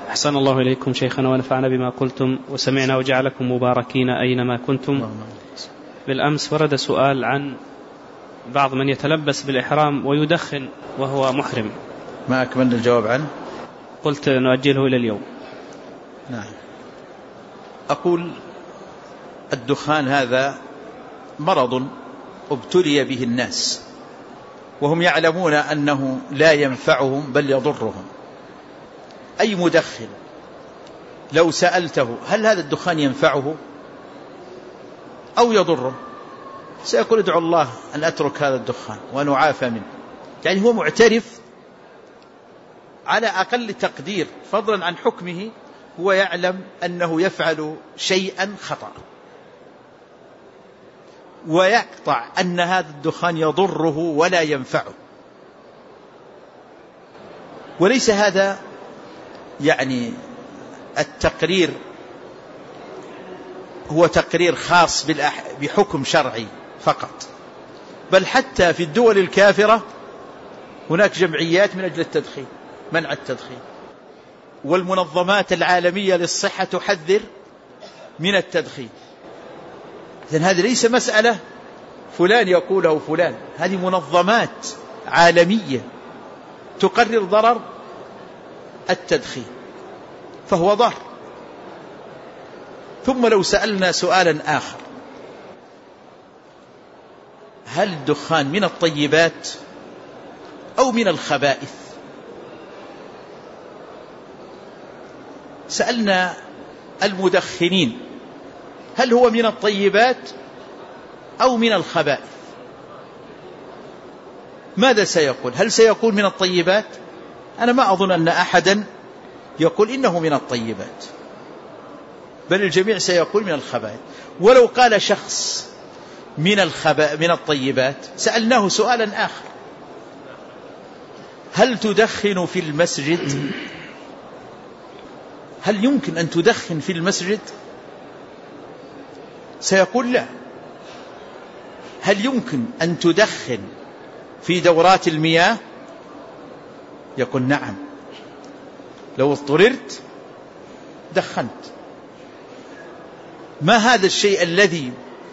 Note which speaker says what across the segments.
Speaker 1: أحسن الله إليكم شيخنا ونفعنا بما قلتم وسمعنا وجعلكم مباركين أينما كنتم. بالأمس ورد سؤال عن بعض من يتلبس بالإحرام ويدخن وهو محرم.
Speaker 2: ما أكملنا الجواب عنه؟
Speaker 1: قلت نؤجله إلى اليوم.
Speaker 2: نعم. أقول الدخان هذا مرض ابتلي به الناس وهم يعلمون أنه لا ينفعهم بل يضرهم. أي مدخن لو سألته هل هذا الدخان ينفعه أو يضره سيقول ادعو الله أن أترك هذا الدخان وأن أعافى منه. يعني هو معترف على أقل تقدير فضلا عن حكمه، هو يعلم أنه يفعل شيئا خطأ ويقطع أن هذا الدخان يضره ولا ينفعه. وليس هذا يعني التقرير هو تقرير خاص بحكم شرعي فقط، بل حتى في الدول الكافرة هناك جمعيات من أجل التدخين، منع التدخين، والمنظمات العالمية للصحة تحذر من التدخين. إذن هذه ليس مسألة فلان يقوله فلان، هذه منظمات عالمية تقرر ضرر التدخين فهو ضار. ثم لو سألنا سؤالا آخر، هل الدخان من الطيبات أو من الخبائث؟ سألنا المدخنين هل هو من الطيبات أو من الخبائث؟ ماذا سيقول؟ هل سيقول من الطيبات؟ أنا ما أظن أن أحدا يقول إنه من الطيبات، بل الجميع سيقول من الخبائث. ولو قال شخص من الطيبات سألناه سؤالا آخر، هل تدخن في المسجد؟ هل يمكن أن تدخن في المسجد؟ سيقول لا. هل يمكن أن تدخن في دورات المياه؟ يقول نعم، لو اضطررت دخنت. ما هذا الشيء الذي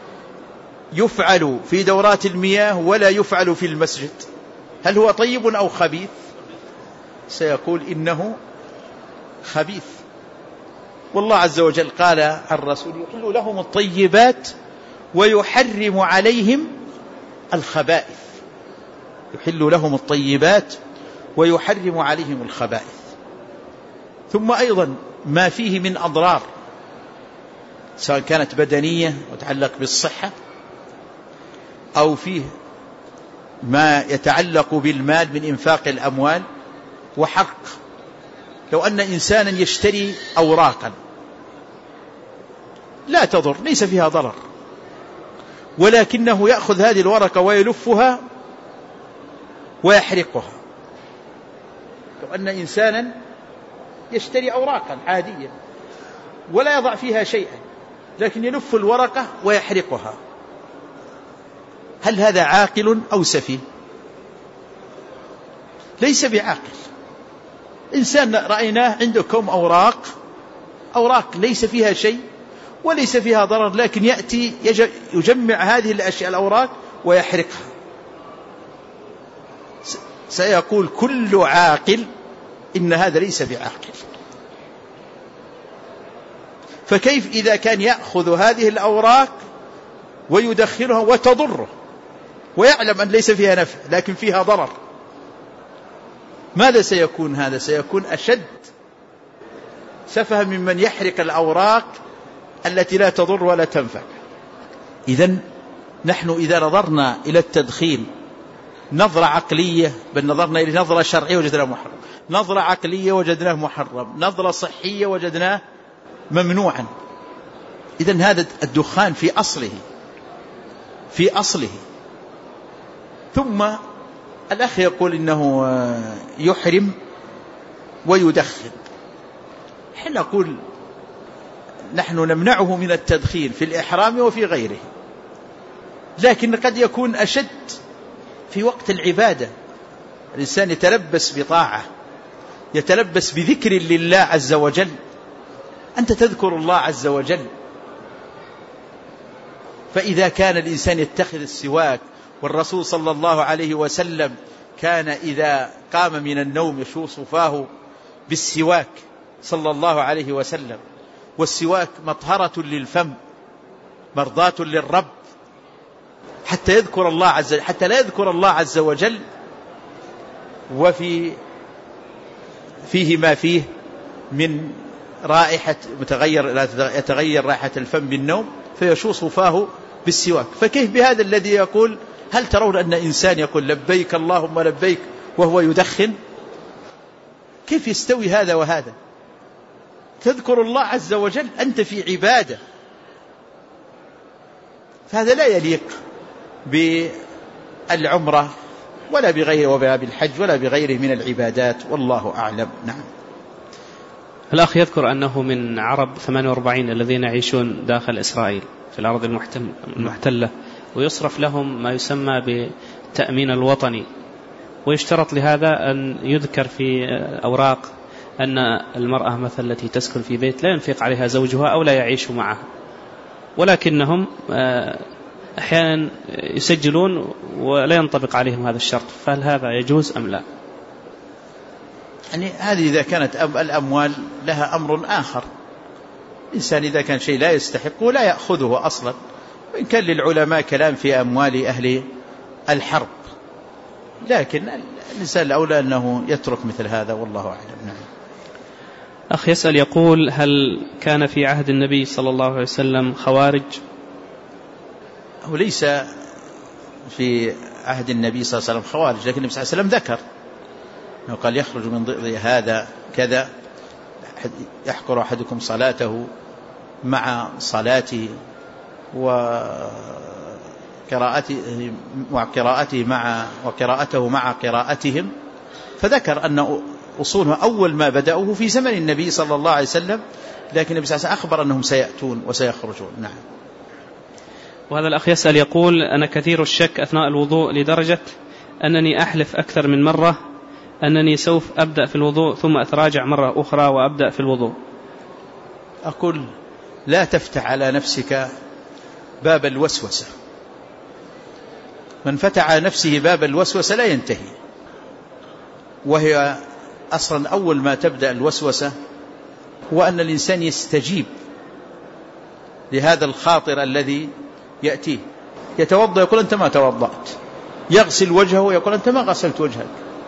Speaker 2: يفعل في دورات المياه ولا يفعل في المسجد؟ هل هو طيب أو خبيث؟ سيقول إنه خبيث. والله عز وجل قال عن الرسول يحل لهم الطيبات ويحرم عليهم الخبائث. يحل لهم الطيبات ويحرم عليهم الخبائث. ثم أيضا ما فيه من أضرار سواء كانت بدنية وتعلق بالصحة أو فيه ما يتعلق بالمال من إنفاق الأموال وحق. لو أن إنسانا يشتري أوراقا لا تضر، ليس فيها ضرر، ولكنه يأخذ هذه الورقة ويلفها ويحرقها. لو أن إنسانا يشتري أوراقا عادية ولا يضع فيها شيئا لكن يلف الورقة ويحرقها، هل هذا عاقل أو سفيه؟ ليس بعاقل. إنسان رأيناه عنده كم أوراق ليس فيها شيء وليس فيها ضرر، لكن يأتي يجمع هذه الأشياء الأوراق ويحرقها. سيقول كل عاقل إن هذا ليس بعاقل. فكيف إذا كان يأخذ هذه الأوراق ويدخلها وتضره ويعلم أن ليس فيها نفع لكن فيها ضرر؟ ماذا سيكون هذا؟ سيكون أشد سفها ممن يحرق الأوراق التي لا تضر ولا تنفع. إذن نحن إذا نظرنا إلى التدخين نظرة عقلية، بل نظرنا إلى نظرة شرعية وجدناه محرم، نظرة عقلية وجدناه محرم، نظرة صحية وجدناه ممنوعا. إذن هذا الدخان في أصله. ثم الأخ يقول إنه يحرم ويدخن. حين نقول نحن نمنعه من التدخين في الإحرام وفي غيره، لكن قد يكون أشد في وقت العبادة. الإنسان يتلبس بطاعة يتلبس بذكر لله عز وجل. أنت تذكر الله عز وجل. فإذا كان الإنسان يتخذ السواك، والرسول صلى الله عليه وسلم كان إذا قام من النوم يشوص فاه بالسواك صلى الله عليه وسلم، والسواك مطهرة للفم مرضاة للرب، حتى يذكر الله عز وجل، حتى لا يذكر الله عز وجل فيه ما فيه من رائحة يتغير رائحة الفم بالنوم فيشوص فاه بالسواك. فكيف بهذا الذي يقول هل ترون أن إنسان يقول لبيك اللهم لبيك وهو يدخن؟ كيف يستوي هذا وهذا؟ تذكر الله عز وجل، أنت في عبادة، فهذا لا يليق بالعمرة ولا بغيره، ولا بالحج ولا بغيره من العبادات، والله أعلم. نعم.
Speaker 1: الأخ يذكر أنه من عرب 48 الذين يعيشون داخل إسرائيل في الأرض المحتلة، ويصرف لهم ما يسمى بالتأمين الوطني، ويشترط لهذا أن يذكر في أوراق أن المرأة مثلا التي تسكن في بيت لا ينفق عليها زوجها أو لا يعيش معها، ولكنهم أحيانا يسجلون ولا ينطبق عليهم هذا الشرط، فهل هذا يجوز أم لا؟
Speaker 2: يعني هذه إذا كانت الأموال لها أمر آخر. الإنسان إذا كان شيء لا يستحقه لا يأخذه أصلا، وإن كان للعلماء كلام في أموال أهل الحرب، لكن الإنسان الأولى أنه يترك مثل هذا، والله أعلم. نعم.
Speaker 1: أخ يسأل يقول هل كان في عهد النبي صلى الله عليه وسلم خوارج؟
Speaker 2: هو ليس في عهد النبي صلى الله عليه وسلم خوارج، لكن النبي صلى الله عليه وسلم ذكر قال يخرج من ضئض هذا كذا، يحقر أحدكم صلاته مع صلاته وقراءته مع قراءتهم، فذكر أن أصولها أول ما بدأوه في زمن النبي صلى الله عليه وسلم، لكن النبي صلى الله عليه وسلم أخبر أنهم سيأتون وسيخرجون. نعم.
Speaker 1: وهذا الأخ يسأل يقول أنا كثير الشك أثناء الوضوء لدرجة أنني أحلف أكثر من مرة أنني سوف أبدأ في الوضوء ثم أتراجع مرة أخرى وأبدأ في الوضوء.
Speaker 2: أقول لا تفتح على نفسك باب الوسوسة، من فتح على نفسه باب الوسوسة لا ينتهي، وهي أصلا أول ما تبدأ الوسوسة هو أن الإنسان يستجيب لهذا الخاطر الذي يأتيه. يتوضأ يقول أنت ما توضأت، يغسل وجهه يقول أنت ما غسلت وجهك،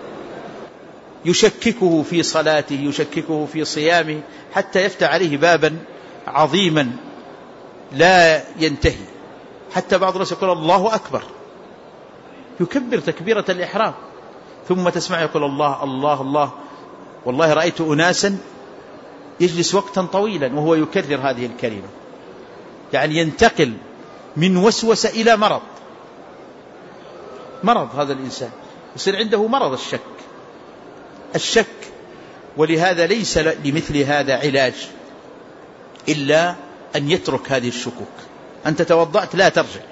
Speaker 2: يشككه في صلاته، يشككه في صيامه، حتى يفتح عليه بابا عظيما لا ينتهي. حتى بعض الناس يقول الله أكبر، يكبر تكبيرة الإحرام، ثم تسمع يقول الله الله الله. والله رأيت أناسا يجلس وقتا طويلا وهو يكرر هذه الكلمة، يعني ينتقل من وسوسة إلى مرض هذا الإنسان، يصير عنده مرض الشك. ولهذا ليس لمثل هذا علاج إلا أن يترك هذه الشكوك. أنت توضأت لا ترجع،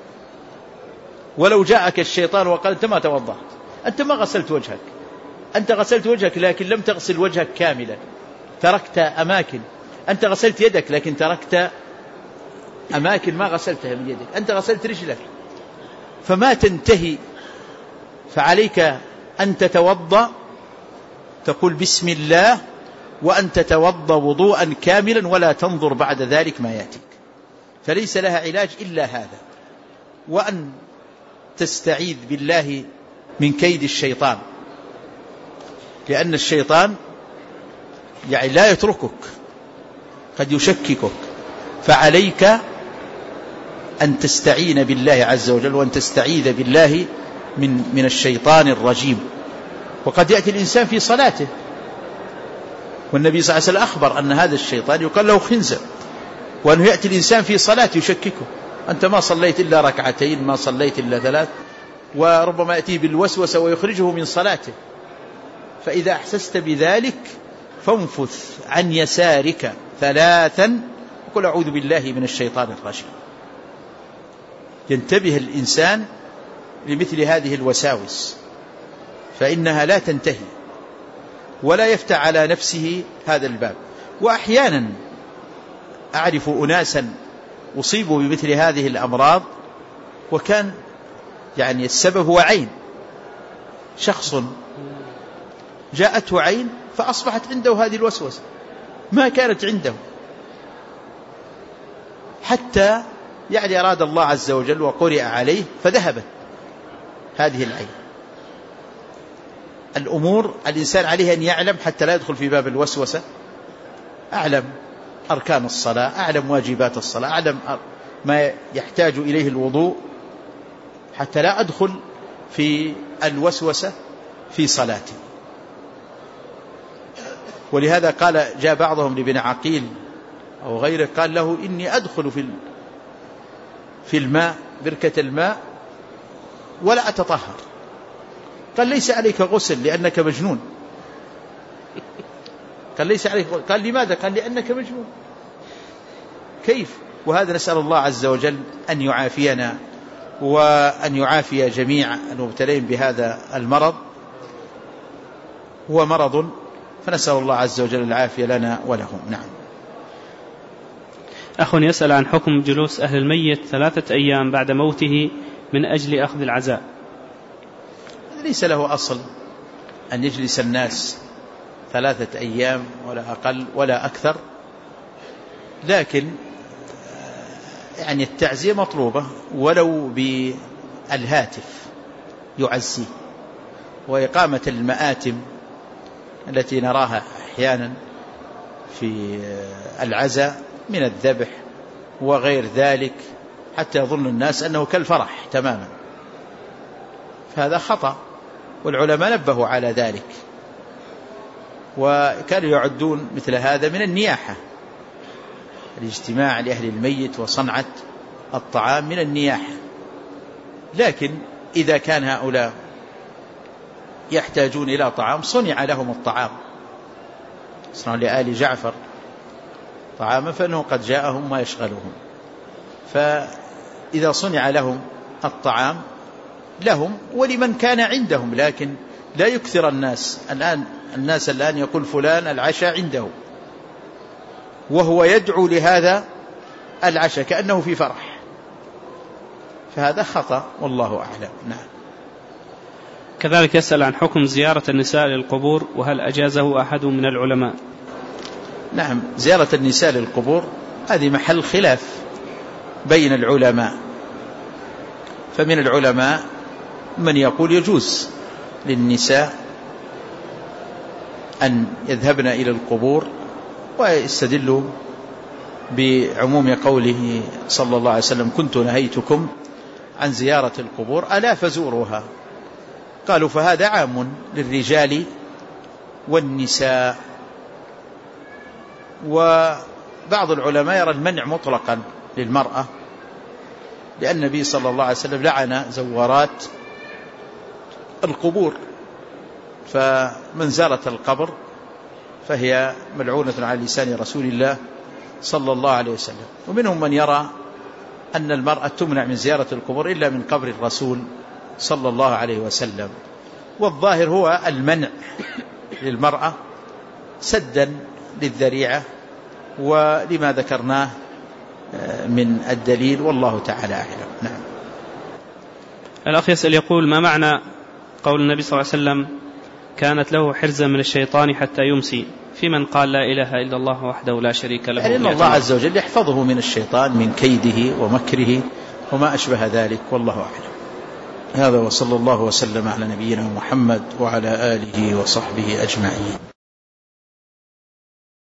Speaker 2: ولو جاءك الشيطان وقال أنت ما توضأت، أنت ما غسلت وجهك، أنت غسلت وجهك لكن لم تغسل وجهك كاملا، تركت أماكن. أنت غسلت يدك لكن تركت أماكن ما غسلتها من يدك، أنت غسلت رجلك، فما تنتهي. فعليك أن تتوضأ، تقول بسم الله وأن تتوضأ وضوءا كاملا، ولا تنظر بعد ذلك ما يأتيك، فليس لها علاج إلا هذا. وأن تستعيذ بالله من كيد الشيطان، لأن الشيطان يعني لا يتركك، قد يشككك، فعليك أن تستعين بالله عز وجل، وأن تستعيذ بالله من الشيطان الرجيم. وقد يأتي الإنسان في صلاته، والنبي صلى الله عليه وسلم أخبر أن هذا الشيطان يقال له خنزر، وأنه يأتي الإنسان في صلاته يشككه، أنت ما صليت إلا ركعتين، ما صليت إلا 3، وربما يأتيه بالوسوسة ويخرجه من صلاته. فإذا أحسست بذلك فانفث عن يسارك 3 وقل أعوذ بالله من الشيطان الرجيم. ينتبه الإنسان لمثل هذه الوساوس، فإنها لا تنتهي، ولا يفتح على نفسه هذا الباب. وأحيانا أعرف أناسا أصيبوا بمثل هذه الأمراض وكان يعني السبب هو عين، شخص جاءته عين فأصبحت عنده هذه الوسوسة ما كانت عنده، حتى يعني أراد الله عز وجل وقرئ عليه فذهبت هذه العين. الأمور الإنسان عليه أن يعلم حتى لا يدخل في باب الوسوسة، أعلم أركان الصلاة، أعلم واجبات الصلاة، أعلم ما يحتاج إليه الوضوء، حتى لا أدخل في الوسوسة في صلاتي. ولهذا قال جاء بعضهم لابن عقيل أو غيره قال له إني أدخل في الماء بركة الماء ولا أتطهر. قال ليس عليك غسل لأنك مجنون. قال ليس عليك غسل. قال لماذا؟ قال لأنك مجنون. كيف؟ وهذا نسأل الله عز وجل أن يعافينا وأن يعافي جميع المبتلين بهذا المرض. هو مرض، فنسأل الله عز وجل العافية لنا ولهم. نعم.
Speaker 1: أخ يسأل عن حكم جلوس أهل الميت 3 أيام بعد موته من أجل أخذ العزاء.
Speaker 2: ليس له أصل أن يجلس الناس 3 أيام ولا أقل ولا أكثر، لكن يعني التعزية مطلوبة ولو بالهاتف يعزيه. وإقامة المآتم التي نراها أحيانا في العزاء من الذبح وغير ذلك حتى يظن الناس أنه كالفرح تماما، فهذا خطأ، والعلماء نبهوا على ذلك، وكانوا يعدون مثل هذا من النياحة، الاجتماع لأهل الميت وصنعة الطعام من النياحة. لكن إذا كان هؤلاء يحتاجون إلى طعام صنع لهم الطعام، صنع لآل جعفر طعاما فإنه قد جاءهم ما يشغلهم، فإذا صنع لهم الطعام لهم ولمن كان عندهم، لكن لا يكثر الناس الآن يقول فلان العشاء عنده وهو يدعو لهذا العشاء كأنه في فرح، فهذا خطأ والله أعلم. نعم.
Speaker 1: كذلك يسأل عن حكم زيارة النساء للقبور وهل أجازه أحد من العلماء.
Speaker 2: نعم، زيارة النساء للقبور هذه محل خلاف بين العلماء، فمن العلماء من يقول يجوز للنساء أن يذهبن إلى القبور، ويستدلوا بعموم قوله صلى الله عليه وسلم كنت نهيتكم عن زيارة القبور ألا فزوروها. قالوا فهذا عام للرجال والنساء. وبعض العلماء يرى المنع مطلقا للمرأة، لأن النبي صلى الله عليه وسلم لعن زوارات القبور، فمن زارت القبر فهي ملعونة على لسان رسول الله صلى الله عليه وسلم. ومنهم من يرى أن المرأة تمنع من زيارة القبور إلا من قبر الرسول صلى الله عليه وسلم. والظاهر هو المنع للمرأة سدا للذريعة ولما ذكرناه من الدليل، والله تعالى أعلم. نعم.
Speaker 1: الأخ يسأل يقول ما معنى قول النبي صلى الله عليه وسلم كانت له حرزا من الشيطان حتى يمسي، في من قال لا إله إلا الله وحده لا شريك له؟
Speaker 2: يعني إن الله عز وجل يحفظه من الشيطان من كيده ومكره وما أشبه ذلك، والله أعلم. هذا وصلى الله وسلم على نبينا محمد وعلى آله وصحبه أجمعين.